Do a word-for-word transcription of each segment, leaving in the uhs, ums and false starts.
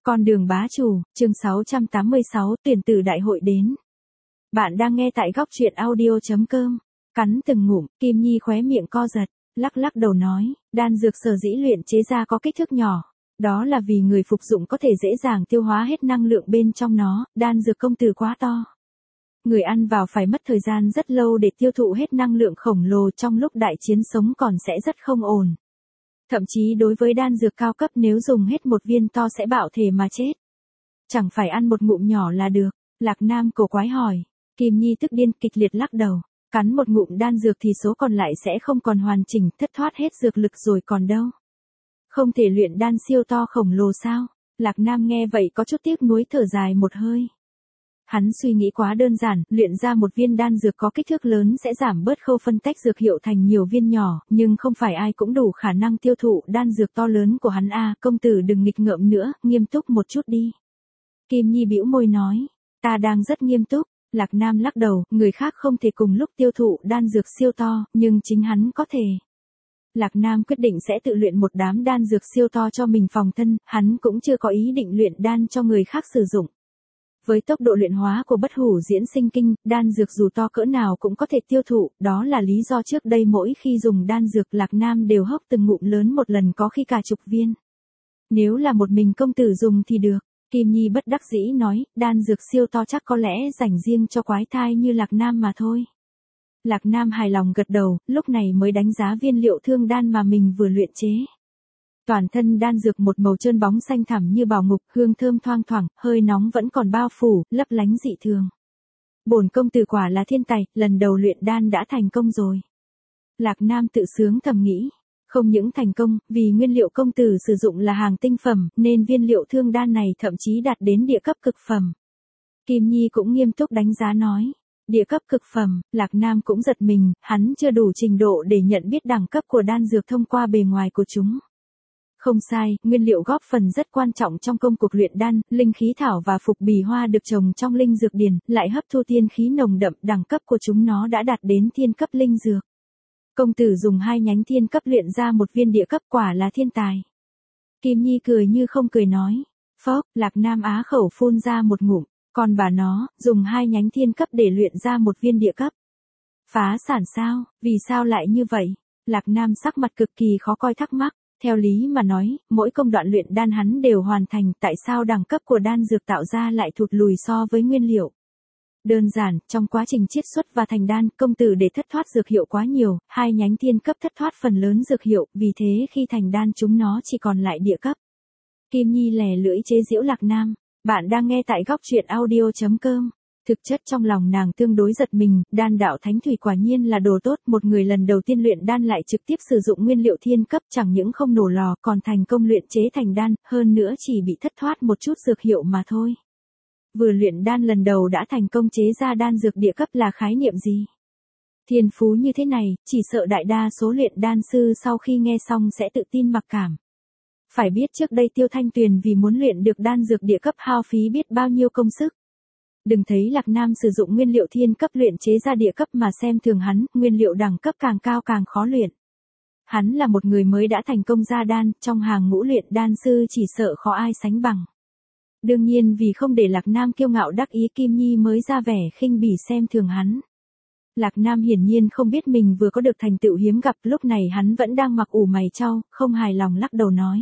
Con đường bá chủ, chương sáu trăm tám mươi sáu, tuyển tử đại hội đến. Bạn đang nghe tại góc truyện audio chấm com. Cắn từng ngụm, Kim Nhi khóe miệng co giật, lắc lắc đầu nói, đan dược sở dĩ luyện chế ra có kích thước nhỏ. Đó là vì người phục dụng có thể dễ dàng tiêu hóa hết năng lượng bên trong nó, đan dược công tử quá to. Người ăn vào phải mất thời gian rất lâu để tiêu thụ hết năng lượng khổng lồ, trong lúc đại chiến sống còn sẽ rất không ổn. Thậm chí đối với đan dược cao cấp nếu dùng hết một viên to sẽ bạo thể mà chết. Chẳng phải ăn một ngụm nhỏ là được. Lạc Nam cổ quái hỏi. Kim Nhi tức điên kịch liệt lắc đầu. Cắn một ngụm đan dược thì số còn lại sẽ không còn hoàn chỉnh, thất thoát hết dược lực rồi còn đâu. Không thể luyện đan siêu to khổng lồ sao? Lạc Nam nghe vậy có chút tiếc nuối thở dài một hơi. Hắn suy nghĩ quá đơn giản, luyện ra một viên đan dược có kích thước lớn sẽ giảm bớt khâu phân tách dược hiệu thành nhiều viên nhỏ, nhưng không phải ai cũng đủ khả năng tiêu thụ đan dược to lớn của hắn a, công tử đừng nghịch ngợm nữa, nghiêm túc một chút đi. Kim Nhi bĩu môi nói, ta đang rất nghiêm túc. Lạc Nam lắc đầu, người khác không thể cùng lúc tiêu thụ đan dược siêu to, nhưng chính hắn có thể. Lạc Nam quyết định sẽ tự luyện một đám đan dược siêu to cho mình phòng thân, hắn cũng chưa có ý định luyện đan cho người khác sử dụng. Với tốc độ luyện hóa của bất hủ diễn sinh kinh, đan dược dù to cỡ nào cũng có thể tiêu thụ, đó là lý do trước đây mỗi khi dùng đan dược Lạc Nam đều hốc từng ngụm lớn một lần, có khi cả chục viên. Nếu là một mình công tử dùng thì được. Kim Nhi bất đắc dĩ nói, đan dược siêu to chắc có lẽ dành riêng cho quái thai như Lạc Nam mà thôi. Lạc Nam hài lòng gật đầu, lúc này mới đánh giá viên liệu thương đan mà mình vừa luyện chế. Toàn thân đan dược một màu trơn bóng xanh thẳm như bảo ngục, hương thơm thoang thoảng, hơi nóng vẫn còn bao phủ, lấp lánh dị thường. Bổn công tử quả là thiên tài, lần đầu luyện đan đã thành công rồi. Lạc Nam tự sướng thầm nghĩ, không những thành công, vì nguyên liệu công tử sử dụng là hàng tinh phẩm, nên viên liệu thương đan này thậm chí đạt đến địa cấp cực phẩm. Kim Nhi cũng nghiêm túc đánh giá nói, địa cấp cực phẩm, Lạc Nam cũng giật mình, hắn chưa đủ trình độ để nhận biết đẳng cấp của đan dược thông qua bề ngoài của chúng. Không sai, nguyên liệu góp phần rất quan trọng trong công cuộc luyện đan, linh khí thảo và phục bì hoa được trồng trong linh dược điển, lại hấp thu tiên khí nồng đậm, đẳng cấp của chúng nó đã đạt đến thiên cấp linh dược. Công tử dùng hai nhánh thiên cấp luyện ra một viên địa cấp, quả là thiên tài. Kim Nhi cười như không cười nói, phốc, Lạc Nam á khẩu phun ra một ngụm, còn bà nó, dùng hai nhánh thiên cấp để luyện ra một viên địa cấp. Phá sản sao, vì sao lại như vậy? Lạc Nam sắc mặt cực kỳ khó coi thắc mắc. Theo lý mà nói, mỗi công đoạn luyện đan hắn đều hoàn thành, tại sao đẳng cấp của đan dược tạo ra lại thụt lùi so với nguyên liệu? Đơn giản, trong quá trình chiết xuất và thành đan, công tử để thất thoát dược hiệu quá nhiều, hai nhánh thiên cấp thất thoát phần lớn dược hiệu, vì thế khi thành đan chúng nó chỉ còn lại địa cấp. Kim Nhi lè lưỡi chế giễu Lạc Nam, bạn đang nghe tại góc truyện audio chấm com. Thực chất trong lòng nàng tương đối giật mình, đan đạo thánh thủy quả nhiên là đồ tốt, một người lần đầu tiên luyện đan lại trực tiếp sử dụng nguyên liệu thiên cấp, chẳng những không nổ lò còn thành công luyện chế thành đan, hơn nữa chỉ bị thất thoát một chút dược hiệu mà thôi. Vừa luyện đan lần đầu đã thành công chế ra đan dược địa cấp là khái niệm gì? Thiên phú như thế này, chỉ sợ đại đa số luyện đan sư sau khi nghe xong sẽ tự tin mặc cảm. Phải biết trước đây Tiêu Thanh Tuyền vì muốn luyện được đan dược địa cấp hao phí biết bao nhiêu công sức. Đừng thấy Lạc Nam sử dụng nguyên liệu thiên cấp luyện chế ra địa cấp mà xem thường hắn, nguyên liệu đẳng cấp càng cao càng khó luyện. Hắn là một người mới đã thành công ra đan, trong hàng ngũ luyện đan sư chỉ sợ khó ai sánh bằng. Đương nhiên vì không để Lạc Nam kiêu ngạo đắc ý, Kim Nhi mới ra vẻ khinh bỉ xem thường hắn. Lạc Nam hiển nhiên không biết mình vừa có được thành tựu hiếm gặp, lúc này hắn vẫn đang mặc ủ mày chau, không hài lòng lắc đầu nói.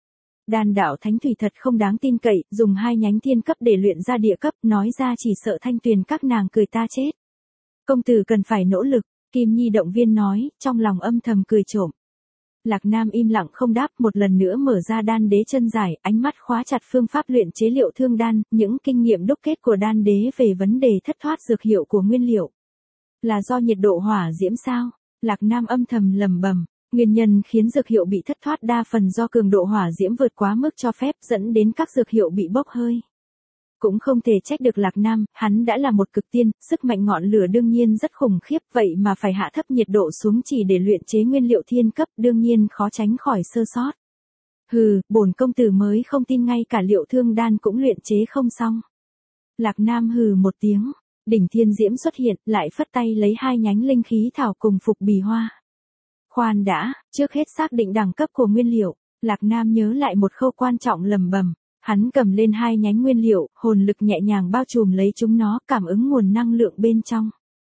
Đan đạo thánh thủy thật không đáng tin cậy, dùng hai nhánh thiên cấp để luyện ra địa cấp, nói ra chỉ sợ Thanh Tuyền các nàng cười ta chết. Công tử cần phải nỗ lực, Kim Nhi động viên nói, trong lòng âm thầm cười trộm. Lạc Nam im lặng không đáp, một lần nữa mở ra đan đế chân giải, ánh mắt khóa chặt phương pháp luyện chế liệu thương đan, những kinh nghiệm đúc kết của đan đế về vấn đề thất thoát dược hiệu của nguyên liệu. Là do nhiệt độ hỏa diễm sao? Lạc Nam âm thầm lầm bầm. Nguyên nhân khiến dược hiệu bị thất thoát đa phần do cường độ hỏa diễm vượt quá mức cho phép, dẫn đến các dược hiệu bị bốc hơi. Cũng không thể trách được Lạc Nam, hắn đã là một cực tiên, sức mạnh ngọn lửa đương nhiên rất khủng khiếp, vậy mà phải hạ thấp nhiệt độ xuống chỉ để luyện chế nguyên liệu thiên cấp, đương nhiên khó tránh khỏi sơ sót. Hừ, bổn công tử mới không tin ngay cả liệu thương đan cũng luyện chế không xong. Lạc Nam hừ một tiếng, đỉnh thiên diễm xuất hiện, lại phất tay lấy hai nhánh linh khí thảo cùng phục bì hoa. Khoan đã, trước hết xác định đẳng cấp của nguyên liệu, Lạc Nam nhớ lại một khâu quan trọng lầm bầm, Hắn cầm lên hai nhánh nguyên liệu, hồn lực nhẹ nhàng bao trùm lấy chúng nó, cảm ứng nguồn năng lượng bên trong.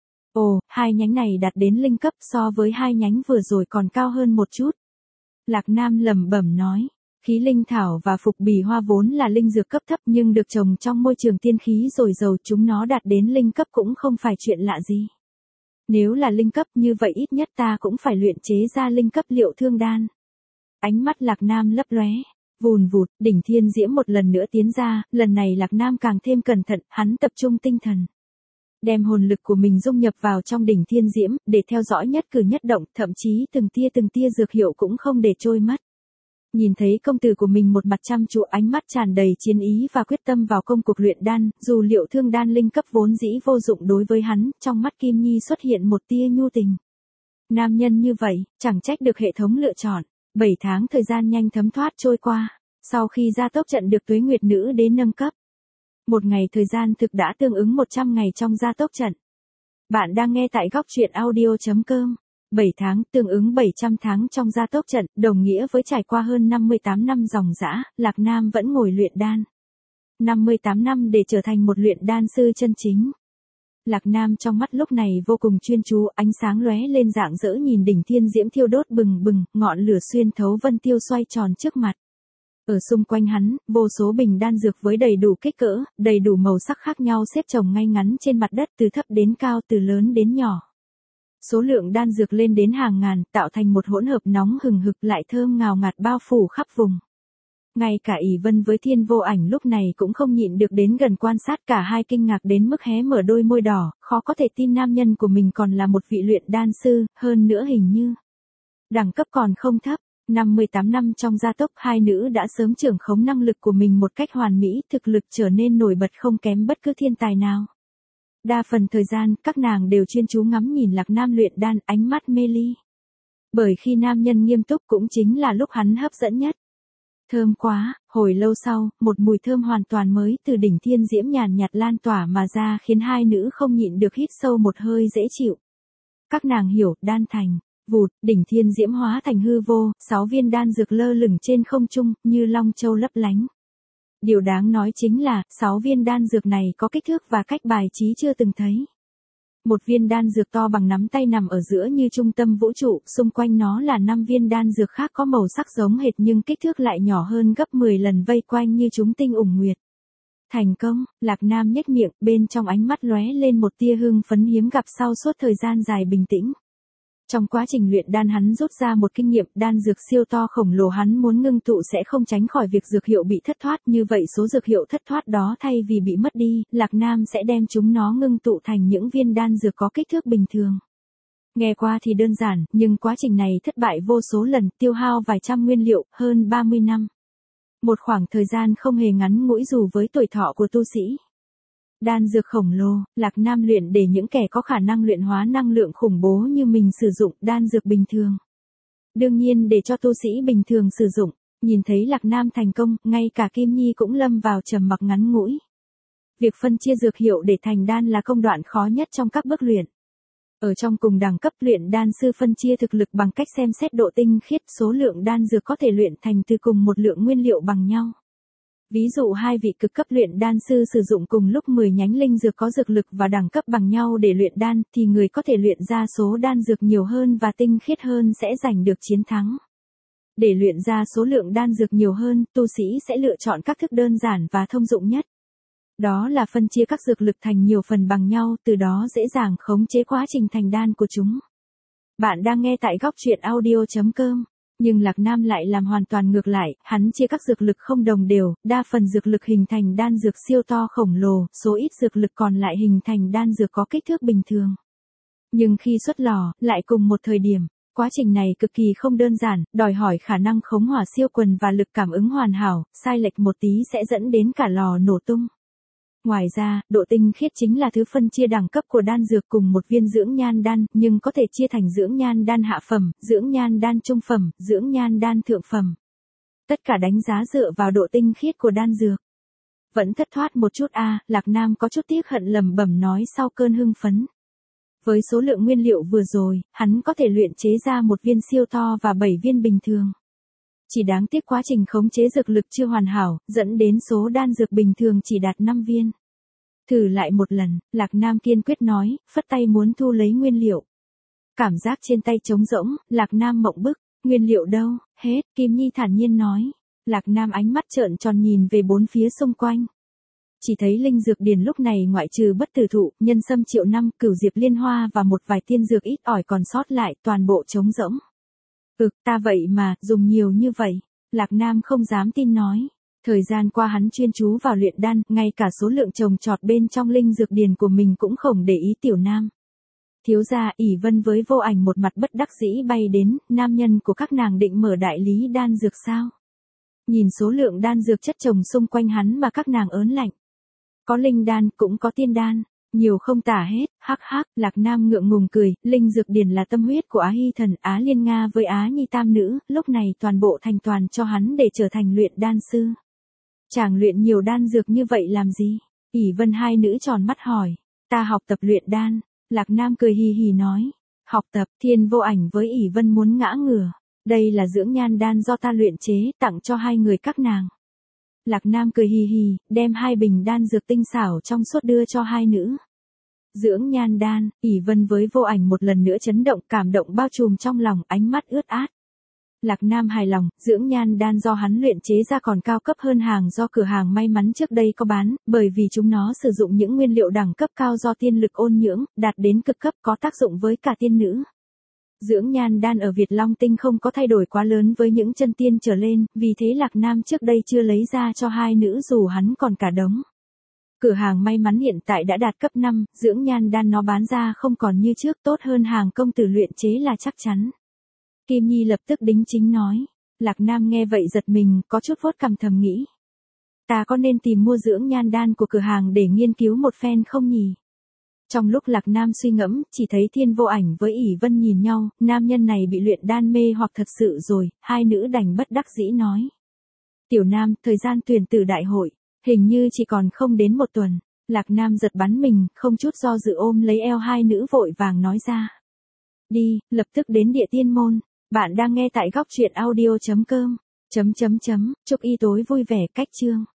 Ồ, hai nhánh này đạt đến linh cấp so với hai nhánh vừa rồi còn cao hơn một chút. Lạc Nam lẩm bẩm nói, khí linh thảo và phục bì hoa vốn là linh dược cấp thấp nhưng được trồng trong môi trường tiên khí dồi dào, chúng nó đạt đến linh cấp cũng không phải chuyện lạ gì. Nếu là linh cấp như vậy ít nhất ta cũng phải luyện chế ra linh cấp liệu thương đan. Ánh mắt Lạc Nam lấp lóe, vùn vụt, đỉnh thiên diễm một lần nữa tiến ra, lần này Lạc Nam càng thêm cẩn thận, hắn tập trung tinh thần. Đem hồn lực của mình dung nhập vào trong đỉnh thiên diễm, để theo dõi nhất cử nhất động, thậm chí từng tia từng tia dược hiệu cũng không để trôi mất. Nhìn thấy công tử của mình một mặt chăm chú, ánh mắt tràn đầy chiến ý và quyết tâm vào công cuộc luyện đan, dù liệu thương đan linh cấp vốn dĩ vô dụng đối với hắn, trong mắt Kim Nhi xuất hiện một tia nhu tình. Nam nhân như vậy, chẳng trách được hệ thống lựa chọn. Bảy tháng thời gian nhanh thấm thoát trôi qua, sau khi gia tốc trận được Tuế Nguyệt Nữ đến nâng cấp. Một ngày thời gian thực đã tương ứng một trăm ngày trong gia tốc trận. Bạn đang nghe tại góc truyện audio chấm com. bảy tháng tương ứng bảy trăm tháng trong gia tốc trận, đồng nghĩa với trải qua hơn năm mươi tám năm dòng dã, Lạc Nam vẫn ngồi luyện đan. năm mươi tám năm để trở thành một luyện đan sư chân chính. Lạc Nam trong mắt lúc này vô cùng chuyên chú, ánh sáng lóe lên rạng rỡ nhìn đỉnh thiên diễm thiêu đốt bừng bừng, ngọn lửa xuyên thấu vân tiêu xoay tròn trước mặt. Ở xung quanh hắn, vô số bình đan dược với đầy đủ kích cỡ, đầy đủ màu sắc khác nhau xếp chồng ngay ngắn trên mặt đất từ thấp đến cao, từ lớn đến nhỏ. Số lượng đan dược lên đến hàng ngàn, tạo thành một hỗn hợp nóng hừng hực lại thơm ngào ngạt bao phủ khắp vùng. Ngay cả ỷ Vân với Thiên Vô Ảnh lúc này cũng không nhịn được đến gần quan sát, cả hai kinh ngạc đến mức hé mở đôi môi đỏ, khó có thể tin nam nhân của mình còn là một vị luyện đan sư, hơn nữa hình như đẳng cấp còn không thấp. năm mươi tám năm trong gia tốc, hai nữ đã sớm trưởng khống năng lực của mình một cách hoàn mỹ, thực lực trở nên nổi bật không kém bất cứ thiên tài nào. Đa phần thời gian, các nàng đều chuyên chú ngắm nhìn Lạc Nam luyện đan, ánh mắt mê ly. Bởi khi nam nhân nghiêm túc cũng chính là lúc hắn hấp dẫn nhất. Thơm quá, hồi lâu sau, một mùi thơm hoàn toàn mới từ đỉnh thiên diễm nhàn nhạt lan tỏa mà ra khiến hai nữ không nhịn được hít sâu một hơi dễ chịu. Các nàng hiểu, đan thành, vụt, đỉnh thiên diễm hóa thành hư vô, sáu viên đan dược lơ lửng trên không trung, như long châu lấp lánh. Điều đáng nói chính là, sáu viên đan dược này có kích thước và cách bài trí chưa từng thấy. Một viên đan dược to bằng nắm tay nằm ở giữa như trung tâm vũ trụ, xung quanh nó là năm viên đan dược khác có màu sắc giống hệt nhưng kích thước lại nhỏ hơn gấp mười lần vây quanh như chúng tinh ủng nguyệt. Thành công, Lạc Nam nhếch miệng, bên trong ánh mắt lóe lên một tia hưng phấn hiếm gặp sau suốt thời gian dài bình tĩnh. Trong quá trình luyện đan hắn rút ra một kinh nghiệm, đan dược siêu to khổng lồ hắn muốn ngưng tụ sẽ không tránh khỏi việc dược hiệu bị thất thoát, như vậy số dược hiệu thất thoát đó thay vì bị mất đi, Lạc Nam sẽ đem chúng nó ngưng tụ thành những viên đan dược có kích thước bình thường. Nghe qua thì đơn giản, nhưng quá trình này thất bại vô số lần, tiêu hao vài trăm nguyên liệu, hơn ba mươi năm. Một khoảng thời gian không hề ngắn ngủi dù với tuổi thọ của tu sĩ. Đan dược khổng lồ, Lạc Nam luyện để những kẻ có khả năng luyện hóa năng lượng khủng bố như mình sử dụng đan dược bình thường. Đương nhiên để cho tu sĩ bình thường sử dụng, nhìn thấy Lạc Nam thành công, ngay cả Kim Nhi cũng lâm vào trầm mặc ngắn ngủi. Việc phân chia dược hiệu để thành đan là công đoạn khó nhất trong các bước luyện. Ở trong cùng đẳng cấp, luyện đan sư phân chia thực lực bằng cách xem xét độ tinh khiết, số lượng đan dược có thể luyện thành từ cùng một lượng nguyên liệu bằng nhau. Ví dụ hai vị cực cấp luyện đan sư sử dụng cùng lúc mười nhánh linh dược có dược lực và đẳng cấp bằng nhau để luyện đan, thì người có thể luyện ra số đan dược nhiều hơn và tinh khiết hơn sẽ giành được chiến thắng. Để luyện ra số lượng đan dược nhiều hơn, tu sĩ sẽ lựa chọn các thức đơn giản và thông dụng nhất. Đó là phân chia các dược lực thành nhiều phần bằng nhau, từ đó dễ dàng khống chế quá trình thành đan của chúng. Bạn đang nghe tại góc truyện audio chấm com. Nhưng Lạc Nam lại làm hoàn toàn ngược lại, hắn chia các dược lực không đồng đều, đa phần dược lực hình thành đan dược siêu to khổng lồ, số ít dược lực còn lại hình thành đan dược có kích thước bình thường. Nhưng khi xuất lò, lại cùng một thời điểm, quá trình này cực kỳ không đơn giản, đòi hỏi khả năng khống hỏa siêu quần và lực cảm ứng hoàn hảo, sai lệch một tí sẽ dẫn đến cả lò nổ tung. Ngoài ra, độ tinh khiết chính là thứ phân chia đẳng cấp của đan dược cùng một viên dưỡng nhan đan, nhưng có thể chia thành dưỡng nhan đan hạ phẩm, dưỡng nhan đan trung phẩm, dưỡng nhan đan thượng phẩm. Tất cả đánh giá dựa vào độ tinh khiết của đan dược. Vẫn thất thoát một chút a, à, Lạc Nam có chút tiếc hận lẩm bẩm nói sau cơn hưng phấn. Với số lượng nguyên liệu vừa rồi, hắn có thể luyện chế ra một viên siêu to và bảy viên bình thường. Chỉ đáng tiếc quá trình khống chế dược lực chưa hoàn hảo, dẫn đến số đan dược bình thường chỉ đạt năm viên. Thử lại một lần, Lạc Nam kiên quyết nói, phất tay muốn thu lấy nguyên liệu. Cảm giác trên tay trống rỗng, Lạc Nam mộng bức, nguyên liệu đâu, hết, Kim Nhi thản nhiên nói. Lạc Nam ánh mắt trợn tròn nhìn về bốn phía xung quanh. Chỉ thấy linh dược điền lúc này ngoại trừ bất tử thụ, nhân sâm triệu năm, cửu diệp liên hoa và một vài tiên dược ít ỏi còn sót lại, toàn bộ trống rỗng. Ừ, ta vậy mà, dùng nhiều như vậy. Lạc Nam không dám tin nói. Thời gian qua hắn chuyên chú vào luyện đan, ngay cả số lượng trồng trọt bên trong linh dược điền của mình cũng không để ý Tiểu Nam. Thiếu gia, ỷ Vân với Vô Ảnh một mặt bất đắc dĩ bay đến, nam nhân của các nàng định mở đại lý đan dược sao? Nhìn số lượng đan dược chất chồng xung quanh hắn mà các nàng ớn lạnh. Có linh đan, cũng có tiên đan, nhiều không tả hết, hắc hắc, Lạc Nam ngượng ngùng cười, linh dược điển là tâm huyết của Á Hy Thần, Á Liên Nga với Á Nhi tam nữ, lúc này toàn bộ thành toàn cho hắn để trở thành luyện đan sư. Chàng luyện nhiều đan dược như vậy làm gì? ỷ Vân hai nữ tròn mắt hỏi. Ta học tập luyện đan, Lạc Nam cười hì hì nói. Học tập, Thiên Vô Ảnh với ỷ Vân muốn ngã ngửa. Đây là dưỡng nhan đan do ta luyện chế, tặng cho hai người các nàng. Lạc Nam cười hì hì, đem hai bình đan dược tinh xảo trong suốt đưa cho hai nữ. Dưỡng nhan đan, ỷ Vân với Vô Ảnh một lần nữa chấn động, cảm động bao trùm trong lòng, ánh mắt ướt át. Lạc Nam hài lòng, dưỡng nhan đan do hắn luyện chế ra còn cao cấp hơn hàng do cửa hàng may mắn trước đây có bán, bởi vì chúng nó sử dụng những nguyên liệu đẳng cấp cao do tiên lực ôn nhưỡng, đạt đến cực cấp, có tác dụng với cả tiên nữ. Dưỡng nhan đan ở Việt Long Tinh không có thay đổi quá lớn với những chân tiên trở lên, vì thế Lạc Nam trước đây chưa lấy ra cho hai nữ dù hắn còn cả đống. Cửa hàng may mắn hiện tại đã đạt cấp năm, dưỡng nhan đan nó bán ra không còn như trước, tốt hơn hàng công tử luyện chế là chắc chắn. Kim Nhi lập tức đính chính nói. Lạc Nam nghe vậy giật mình, có chút vuốt cằm thầm nghĩ. Ta có nên tìm mua dưỡng nhan đan của cửa hàng để nghiên cứu một phen không nhỉ? Trong lúc Lạc Nam suy ngẫm, chỉ thấy Thiên Vô Ảnh với ỷ Vân nhìn nhau, nam nhân này bị luyện đan mê hoặc thật sự rồi, hai nữ đành bất đắc dĩ nói. Tiểu Nam, thời gian tuyển tử đại hội, hình như chỉ còn không đến một tuần. Lạc Nam giật bắn mình, không chút do dự ôm lấy eo hai nữ vội vàng nói ra. Đi, lập tức đến địa tiên môn. Bạn đang nghe tại góc truyện audio chấm com. Chấm chấm chấm, chúc y tối vui vẻ cách chương.